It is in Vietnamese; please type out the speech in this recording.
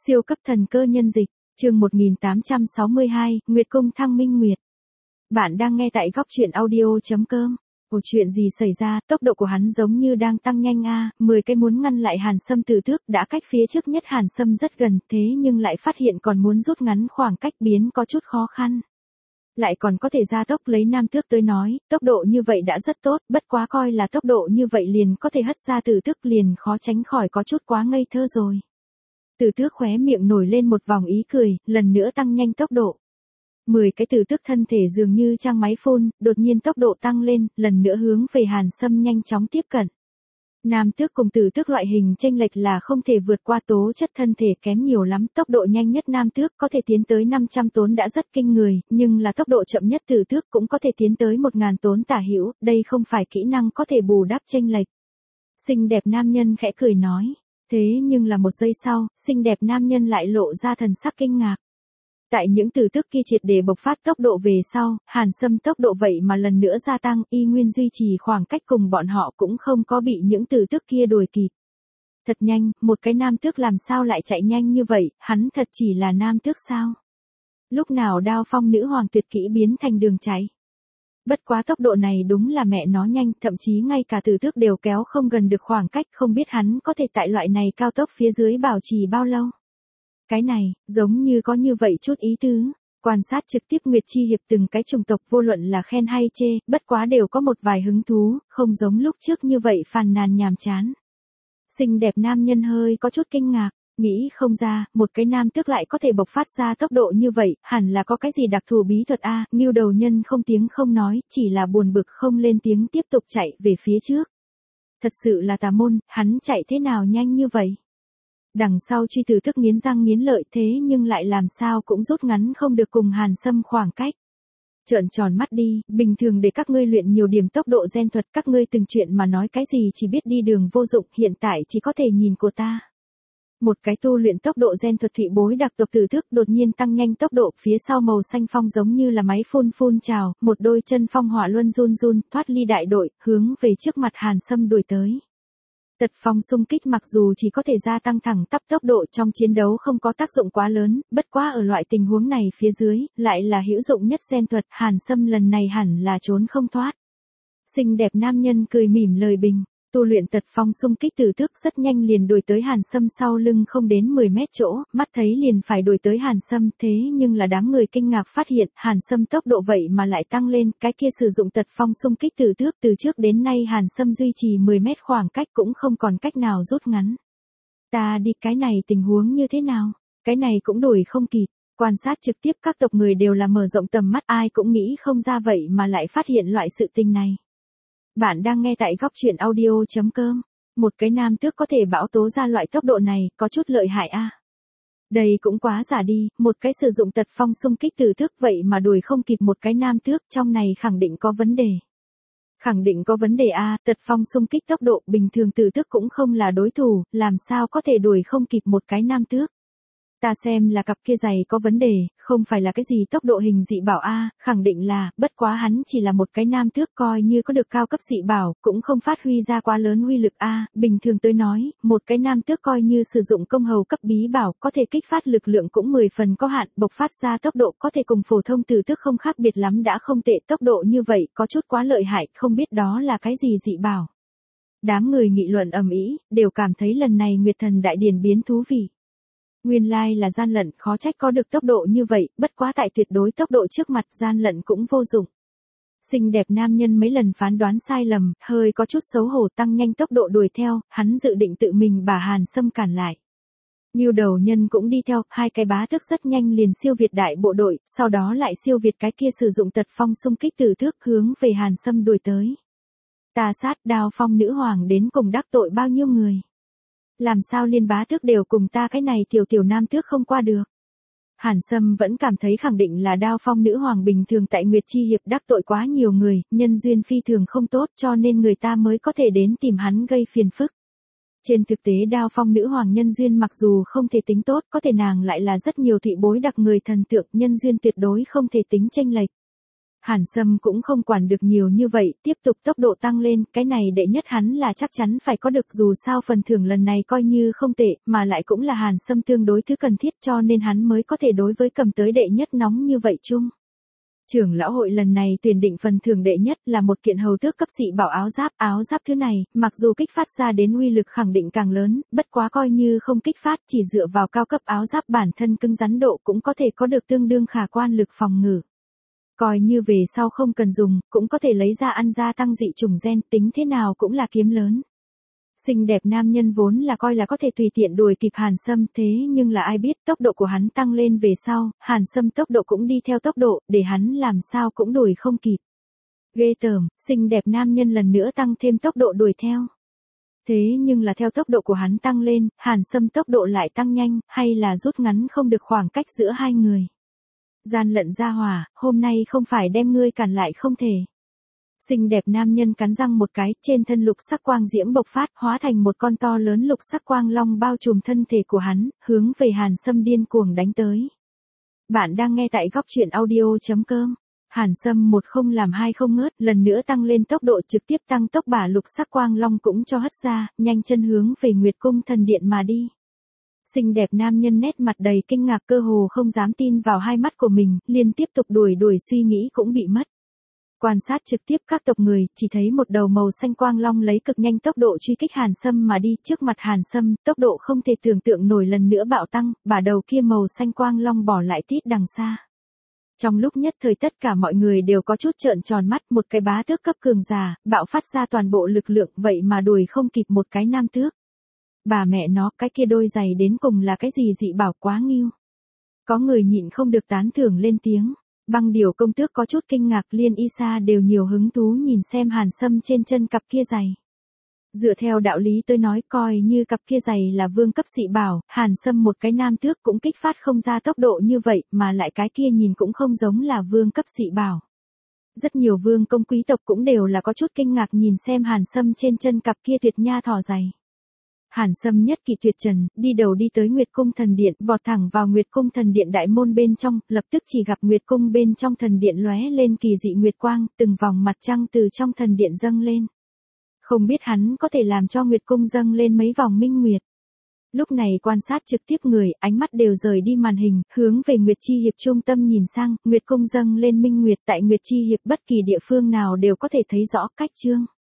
Siêu cấp thần cơ nhân dịch, chương 1862, Nguyệt Cung Thăng Minh Nguyệt. Bạn đang nghe tại góc truyện audio.com. Ồ, chuyện gì xảy ra, tốc độ của hắn giống như đang tăng nhanh a, 10 cái muốn ngăn lại Hàn Sâm từ trước đã cách phía trước nhất Hàn Sâm rất gần, thế nhưng lại phát hiện còn muốn rút ngắn khoảng cách biến có chút khó khăn. Lại còn có thể gia tốc lấy nam tước tới nói, tốc độ như vậy đã rất tốt, bất quá coi là tốc độ như vậy liền có thể hất ra từ tức liền khó tránh khỏi có chút quá ngây thơ rồi. Từ tước khóe miệng nổi lên một vòng ý cười, lần nữa tăng nhanh tốc độ. 10 cái từ tước thân thể dường như trang máy phun, đột nhiên tốc độ tăng lên, lần nữa hướng về Hàn Sâm nhanh chóng tiếp cận. Nam tước cùng từ tước loại hình chênh lệch là không thể vượt qua, tố chất thân thể kém nhiều lắm, tốc độ nhanh nhất nam tước có thể tiến tới 500 tốn đã rất kinh người, nhưng là tốc độ chậm nhất từ tước cũng có thể tiến tới 1000 tốn tả hữu, đây không phải kỹ năng có thể bù đắp chênh lệch. Xinh đẹp nam nhân khẽ cười nói. Thế nhưng là một giây sau, xinh đẹp nam nhân lại lộ ra thần sắc kinh ngạc. Tại những từ tức kia triệt để bộc phát tốc độ về sau, Hàn Sâm tốc độ vậy mà lần nữa gia tăng, y nguyên duy trì khoảng cách cùng bọn họ cũng không có bị những từ tức kia đuổi kịp. Thật nhanh, một cái nam tước làm sao lại chạy nhanh như vậy, hắn thật chỉ là nam tước sao? Lúc nào Đao Phong nữ hoàng tuyệt kỹ biến thành đường chạy? Bất quá tốc độ này đúng là mẹ nó nhanh, thậm chí ngay cả từ tước đều kéo không gần được khoảng cách, không biết hắn có thể tại loại này cao tốc phía dưới bảo trì bao lâu. Cái này, giống như có như vậy chút ý tứ. Quan sát trực tiếp Nguyệt Chi Hiệp từng cái chủng tộc vô luận là khen hay chê, bất quá đều có một vài hứng thú, không giống lúc trước như vậy phàn nàn nhàm chán. Xinh đẹp nam nhân hơi có chút kinh ngạc. Nghĩ không ra, một cái nam tước lại có thể bộc phát ra tốc độ như vậy, hẳn là có cái gì đặc thù bí thuật a. Ngưu đầu nhân không tiếng không nói, chỉ là buồn bực không lên tiếng tiếp tục chạy về phía trước. Thật sự là tà môn, hắn chạy thế nào nhanh như vậy? Đằng sau truy từ tức nghiến răng nghiến lợi thế nhưng lại làm sao cũng rút ngắn không được cùng Hàn Sâm khoảng cách. Trợn tròn mắt đi, bình thường để các ngươi luyện nhiều điểm tốc độ gen thuật, các ngươi từng chuyện mà nói cái gì chỉ biết đi đường vô dụng, hiện tại chỉ có thể nhìn của ta. Một cái tu luyện tốc độ gen thuật thụy bối đặc tộc từ thức đột nhiên tăng nhanh tốc độ, phía sau màu xanh phong giống như là máy phun phun trào, một đôi chân phong hỏa luân run run, thoát ly đại đội, hướng về trước mặt Hàn Sâm đuổi tới. Tật phong xung kích mặc dù chỉ có thể gia tăng thẳng tắp tốc độ trong chiến đấu không có tác dụng quá lớn, bất quá ở loại tình huống này phía dưới, lại là hữu dụng nhất gen thuật, Hàn Sâm lần này hẳn là trốn không thoát. Xinh đẹp nam nhân cười mỉm lời bình. Tu luyện tật phong xung kích từ thức rất nhanh liền đuổi tới Hàn Sâm sau lưng không đến 10 mét chỗ, mắt thấy liền phải đuổi tới Hàn Sâm, thế nhưng là đám người kinh ngạc phát hiện Hàn Sâm tốc độ vậy mà lại tăng lên, cái kia sử dụng tật phong xung kích từ thức từ trước đến nay Hàn Sâm duy trì 10 mét khoảng cách cũng không còn cách nào rút ngắn. Ta đi, cái này tình huống như thế nào? Cái này cũng đuổi không kịp. Quan sát trực tiếp các tộc người đều là mở rộng tầm mắt, ai cũng nghĩ không ra vậy mà lại phát hiện loại sự tình này. Bạn đang nghe tại góc truyện audio.com. Một cái nam tước có thể bão tố ra loại tốc độ này, có chút lợi hại a. Đây cũng quá giả đi, một cái sử dụng tật phong xung kích từ thức vậy mà đuổi không kịp một cái nam tước, trong này khẳng định có vấn đề. Khẳng định có vấn đề a, tật phong xung kích tốc độ bình thường từ thức cũng không là đối thủ, làm sao có thể đuổi không kịp một cái nam tước. Ta xem là cặp kia giày có vấn đề, không phải là cái gì tốc độ hình dị bảo a, khẳng định là, bất quá hắn chỉ là một cái nam tước coi như có được cao cấp dị bảo, cũng không phát huy ra quá lớn uy lực a, bình thường tôi nói, một cái nam tước coi như sử dụng công hầu cấp bí bảo, có thể kích phát lực lượng cũng 10 phần có hạn, bộc phát ra tốc độ có thể cùng phổ thông từ tước không khác biệt lắm đã không tệ, tốc độ như vậy, có chút quá lợi hại, không biết đó là cái gì dị bảo. Đám người nghị luận ầm ĩ, đều cảm thấy lần này Nguyệt Thần Đại Điển biến thú vị. Nguyên lai là gian lận, khó trách có được tốc độ như vậy, bất quá tại tuyệt đối tốc độ trước mặt gian lận cũng vô dụng. Xinh đẹp nam nhân mấy lần phán đoán sai lầm, hơi có chút xấu hổ tăng nhanh tốc độ đuổi theo, hắn dự định tự mình bà Hàn Sâm cản lại. Ngưu đầu nhân cũng đi theo, hai cái bá tước rất nhanh liền siêu việt đại bộ đội, sau đó lại siêu việt cái kia sử dụng tật phong xung kích từ thước hướng về Hàn Sâm đuổi tới. Tà sát Đao Phong nữ hoàng đến cùng đắc tội bao nhiêu người. Làm sao liên bá tước đều cùng ta cái này tiểu nam tước không qua được. Hàn Sâm vẫn cảm thấy khẳng định là Đao Phong nữ hoàng bình thường tại Nguyệt Chi Hiệp đắc tội quá nhiều người, nhân duyên phi thường không tốt cho nên người ta mới có thể đến tìm hắn gây phiền phức. Trên thực tế Đao Phong nữ hoàng nhân duyên mặc dù không thể tính tốt, có thể nàng lại là rất nhiều thụy bối đặc người thần tượng, nhân duyên tuyệt đối không thể tính chênh lệch. Hàn Sâm cũng không quản được nhiều như vậy, tiếp tục tốc độ tăng lên, cái này đệ nhất hắn là chắc chắn phải có được, dù sao phần thưởng lần này coi như không tệ, mà lại cũng là Hàn Sâm tương đối thứ cần thiết, cho nên hắn mới có thể đối với cầm tới đệ nhất nóng như vậy chung. Trưởng lão hội lần này tuyển định phần thưởng đệ nhất là một kiện hầu tước cấp dị bảo áo giáp thứ này, mặc dù kích phát ra đến uy lực khẳng định càng lớn, bất quá coi như không kích phát, chỉ dựa vào cao cấp áo giáp bản thân cứng rắn độ cũng có thể có được tương đương khả quan lực phòng ngự. Coi như về sau không cần dùng, cũng có thể lấy ra ăn gia tăng dị chủng gen, tính thế nào cũng là kiếm lớn. Xinh đẹp nam nhân vốn là coi là có thể tùy tiện đuổi kịp Hàn Sâm, thế nhưng là ai biết tốc độ của hắn tăng lên về sau, Hàn Sâm tốc độ cũng đi theo tốc độ, để hắn làm sao cũng đuổi không kịp. Ghê tởm, xinh đẹp nam nhân lần nữa tăng thêm tốc độ đuổi theo. Thế nhưng là theo tốc độ của hắn tăng lên, Hàn Sâm tốc độ lại tăng nhanh, hay là rút ngắn không được khoảng cách giữa hai người. Gian lận gia hỏa, hôm nay không phải đem ngươi cản lại không thể. Xinh đẹp nam nhân cắn răng một cái, trên thân lục sắc quang diễm bộc phát, hóa thành một con to lớn lục sắc quang long bao trùm thân thể của hắn, hướng về Hàn Sâm điên cuồng đánh tới. Bạn đang nghe tại góc truyện audio.com. Hàn Sâm một không làm hai không ngớt, lần nữa tăng lên tốc độ, trực tiếp tăng tốc, bả lục sắc quang long cũng cho hất ra, nhanh chân hướng về Nguyệt Cung thần điện mà đi. Xinh đẹp nam nhân nét mặt đầy kinh ngạc, cơ hồ không dám tin vào hai mắt của mình, liên tiếp tục đuổi suy nghĩ cũng bị mất. Quan sát trực tiếp các tộc người, chỉ thấy một đầu màu xanh quang long lấy cực nhanh tốc độ truy kích Hàn Sâm mà đi, trước mặt Hàn Sâm, tốc độ không thể tưởng tượng nổi lần nữa bạo tăng, bả đầu kia màu xanh quang long bỏ lại tít đằng xa. Trong lúc nhất thời tất cả mọi người đều có chút trợn tròn mắt, một cái bá tước cấp cường giả, bạo phát ra toàn bộ lực lượng, vậy mà đuổi không kịp một cái nam tước. Bà mẹ nó, cái kia đôi giày đến cùng là cái gì dị bảo quá nghiêu. Có người nhịn không được tán thưởng lên tiếng. Băng điểu công tước có chút kinh ngạc, Liên Y Sa đều nhiều hứng thú nhìn xem Hàn Sâm trên chân cặp kia giày. Dựa theo đạo lý tôi nói, coi như cặp kia giày là vương cấp dị bảo, Hàn Sâm một cái nam tước cũng kích phát không ra tốc độ như vậy, mà lại cái kia nhìn cũng không giống là vương cấp dị bảo. Rất nhiều vương công quý tộc cũng đều là có chút kinh ngạc nhìn xem Hàn Sâm trên chân cặp kia tuyệt nha thỏ giày. Hàn Sâm nhất kỳ tuyệt trần, đi đầu đi tới Nguyệt Cung thần điện, vọt thẳng vào Nguyệt Cung thần điện đại môn bên trong, lập tức chỉ gặp Nguyệt Cung bên trong thần điện lóe lên kỳ dị nguyệt quang, từng vòng mặt trăng từ trong thần điện dâng lên. Không biết hắn có thể làm cho Nguyệt Cung dâng lên mấy vòng minh nguyệt. Lúc này quan sát trực tiếp người, ánh mắt đều rời đi màn hình, hướng về Nguyệt Chi Hiệp trung tâm nhìn sang, Nguyệt Cung dâng lên minh nguyệt, tại Nguyệt Chi Hiệp bất kỳ địa phương nào đều có thể thấy rõ cách chương.